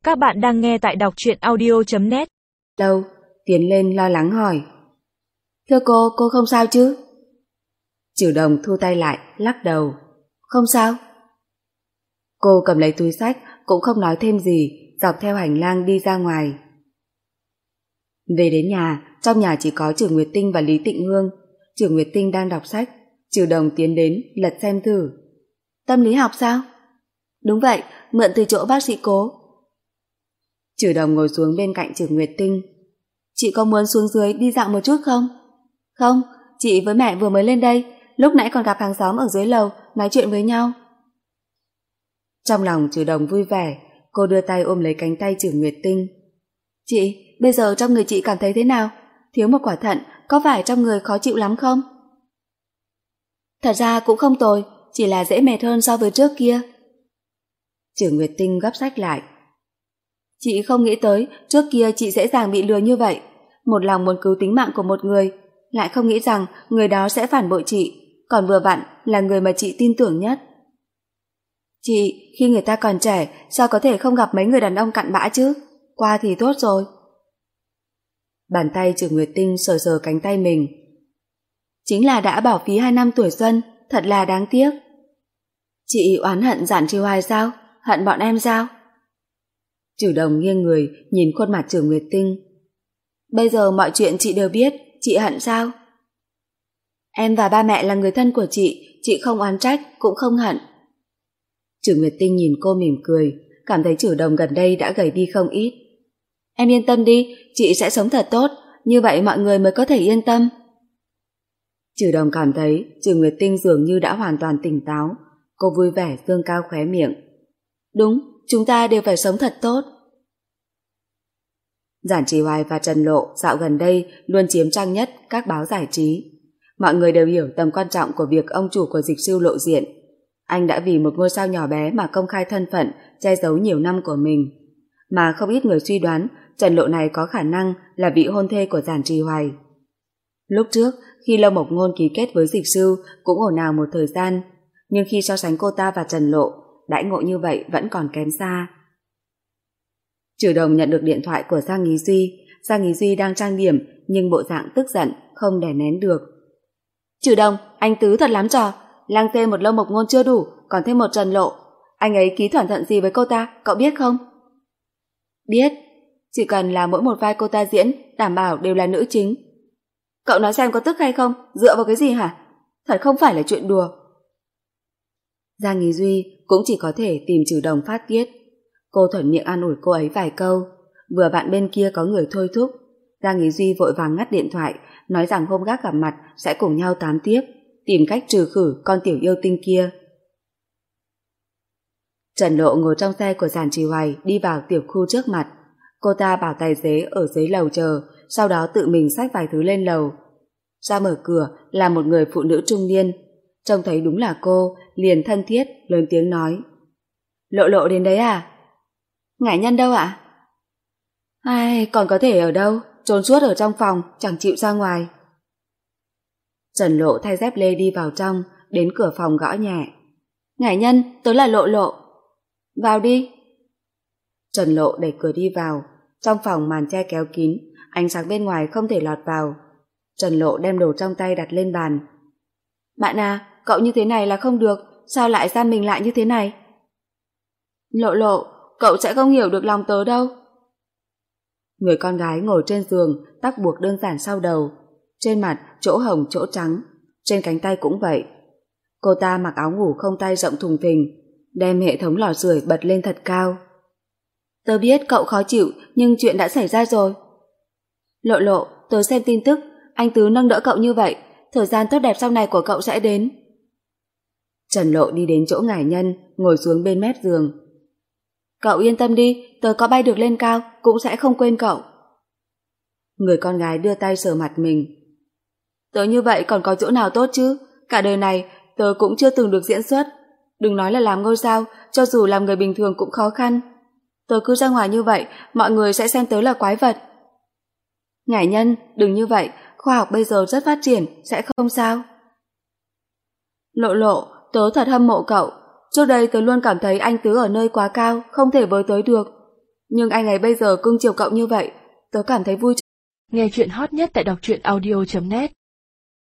Các bạn đang nghe tại đọc truyện audio.net. Đâu, tiến lên lo lắng hỏi. Thưa cô không sao chứ? Trừ Đồng thu tay lại, lắc đầu. Không sao. Cô cầm lấy túi xách, cũng không nói thêm gì, dọc theo hành lang đi ra ngoài. Về đến nhà, trong nhà chỉ có Trừ Nguyệt Tinh và Lý Tịnh Hương. Trừ Nguyệt Tinh đang đọc sách, Trừ Đồng tiến đến, lật xem thử. Tâm lý học sao? Đúng vậy, mượn từ chỗ bác sĩ Cố. Trừ Đồng ngồi xuống bên cạnh Trừ Nguyệt Tinh. Chị có muốn xuống dưới đi dạo một chút không? Không, chị với mẹ vừa mới lên đây, lúc nãy còn gặp hàng xóm ở dưới lầu, nói chuyện với nhau. Trong lòng Trừ Đồng vui vẻ, cô đưa tay ôm lấy cánh tay Trừ Nguyệt Tinh. Chị, bây giờ trong người chị cảm thấy thế nào? Thiếu một quả thận, có phải trong người khó chịu lắm không? Thật ra cũng không tồi, chỉ là dễ mệt hơn so với trước kia. Trừ Nguyệt Tinh gấp sách lại. Chị không nghĩ tới trước kia chị dễ dàng bị lừa như vậy. Một lòng muốn cứu tính mạng của một người, lại không nghĩ rằng người đó sẽ phản bội chị, còn vừa vặn là người mà chị tin tưởng nhất. Chị, khi người ta còn trẻ, sao có thể không gặp mấy người đàn ông cặn bã chứ? Qua thì tốt rồi. Bàn tay Trừ Nguyệt Tinh sờ sờ cánh tay mình. Chính là đã bỏ phí 2 năm tuổi xuân, thật là đáng tiếc. Chị oán hận Giản Trì Hoài sao? Hận bọn em sao? Trừ Đồng nghiêng người nhìn khuôn mặt Trừ Nguyệt Tinh. Bây giờ mọi chuyện chị đều biết, chị hận sao? Em và ba mẹ là người thân của chị không oán trách cũng không hận. Trừ Nguyệt Tinh nhìn cô mỉm cười, cảm thấy Trừ Đồng gần đây đã gầy đi không ít. Em yên tâm đi, chị sẽ sống thật tốt, như vậy mọi người mới có thể yên tâm. Trừ Đồng cảm thấy Trừ Nguyệt Tinh dường như đã hoàn toàn tỉnh táo, cô vui vẻ dương cao khóe miệng. Đúng, chúng ta đều phải sống thật tốt. Giản Trì Hoài và Trần Lộ dạo gần đây luôn chiếm trang nhất các báo giải trí. Mọi người đều hiểu tầm quan trọng của việc ông chủ của Dịch Sư lộ diện. Anh đã vì một ngôi sao nhỏ bé mà công khai thân phận, che giấu nhiều năm của mình. Mà không ít người suy đoán Trần Lộ này có khả năng là vị hôn thê của Giản Trì Hoài. Lúc trước, khi Lâu Mộc Ngôn ký kết với Dịch Sư cũng ồn ào một thời gian, nhưng khi so sánh cô ta và Trần Lộ, đãi ngộ như vậy vẫn còn kém xa. Trừ Đồng nhận được điện thoại của Giang Ý Duy. Giang Ý Duy đang trang điểm nhưng bộ dạng tức giận, không đè nén được. Trừ Đồng, anh Tứ thật lắm trò. Lang dê một Lâu Mộc Ngôn chưa đủ, còn thêm một Trần Lộ. Anh ấy ký thỏa thuận gì với cô ta, cậu biết không? Biết, chỉ cần là mỗi một vai cô ta diễn, đảm bảo đều là nữ chính. Cậu nói xem có tức hay không, dựa vào cái gì hả? Thật không phải là chuyện đùa. Giang Ý Duy cũng chỉ có thể tìm Trừ Đồng phát tiết. Cô thuận miệng an ủi cô ấy vài câu. Vừa bạn bên kia có người thôi thúc, Giang Ý Duy vội vàng ngắt điện thoại, nói rằng hôm khác gặp mặt sẽ cùng nhau tán tiếp, tìm cách trừ khử con tiểu yêu tinh kia. Trần Lộ ngồi trong xe của Giản Trì Hoài đi vào tiểu khu trước mặt. Cô ta bảo tài xế ở dưới lầu chờ, sau đó tự mình xách vài thứ lên lầu. Ra mở cửa là một người phụ nữ trung niên. Trông thấy đúng là cô, liền thân thiết, lớn tiếng nói. Lộ Lộ đến đấy à? Ngải Nhân đâu ạ? Ai, còn có thể ở đâu, trốn suốt ở trong phòng, chẳng chịu ra ngoài. Trần Lộ thay dép lê đi vào trong, đến cửa phòng gõ nhẹ. Ngải Nhân, tớ là Lộ Lộ. Vào đi. Trần Lộ đẩy cửa đi vào. Trong phòng màn che kéo kín, ánh sáng bên ngoài không thể lọt vào. Trần Lộ đem đồ trong tay đặt lên bàn. Bạn à, cậu như thế này là không được, sao lại giam mình lại như thế này? Lộ Lộ, cậu sẽ không hiểu được lòng tớ đâu. Người con gái ngồi trên giường, tóc buộc đơn giản sau đầu, trên mặt chỗ hồng chỗ trắng, trên cánh tay cũng vậy. Cô ta mặc áo ngủ không tay rộng thùng thình, đem hệ thống lò sưởi bật lên thật cao. Tớ biết cậu khó chịu, nhưng chuyện đã xảy ra rồi. Lộ Lộ, tớ xem tin tức, anh Tứ nâng đỡ cậu như vậy, thời gian tốt đẹp sau này của cậu sẽ đến. Trần Lộ đi đến chỗ Ngải Nhân, ngồi xuống bên mép giường. Cậu yên tâm đi, tớ có bay được lên cao, cũng sẽ không quên cậu. Người con gái đưa tay sờ mặt mình. Tớ như vậy còn có chỗ nào tốt chứ? Cả đời này, tớ cũng chưa từng được diễn xuất. Đừng nói là làm ngôi sao, cho dù làm người bình thường cũng khó khăn. Tớ cứ ra ngoài như vậy, mọi người sẽ xem tớ là quái vật. Ngải Nhân, đừng như vậy, khoa học bây giờ rất phát triển, sẽ không sao. Lộ Lộ, tớ thật hâm mộ cậu. Trước đây tớ luôn cảm thấy anh Tứ ở nơi quá cao, không thể với tới được. Nhưng anh ấy bây giờ cưng chiều cậu như vậy, tớ cảm thấy vui. Nghe chuyện hot nhất tại đọc truyện audio.net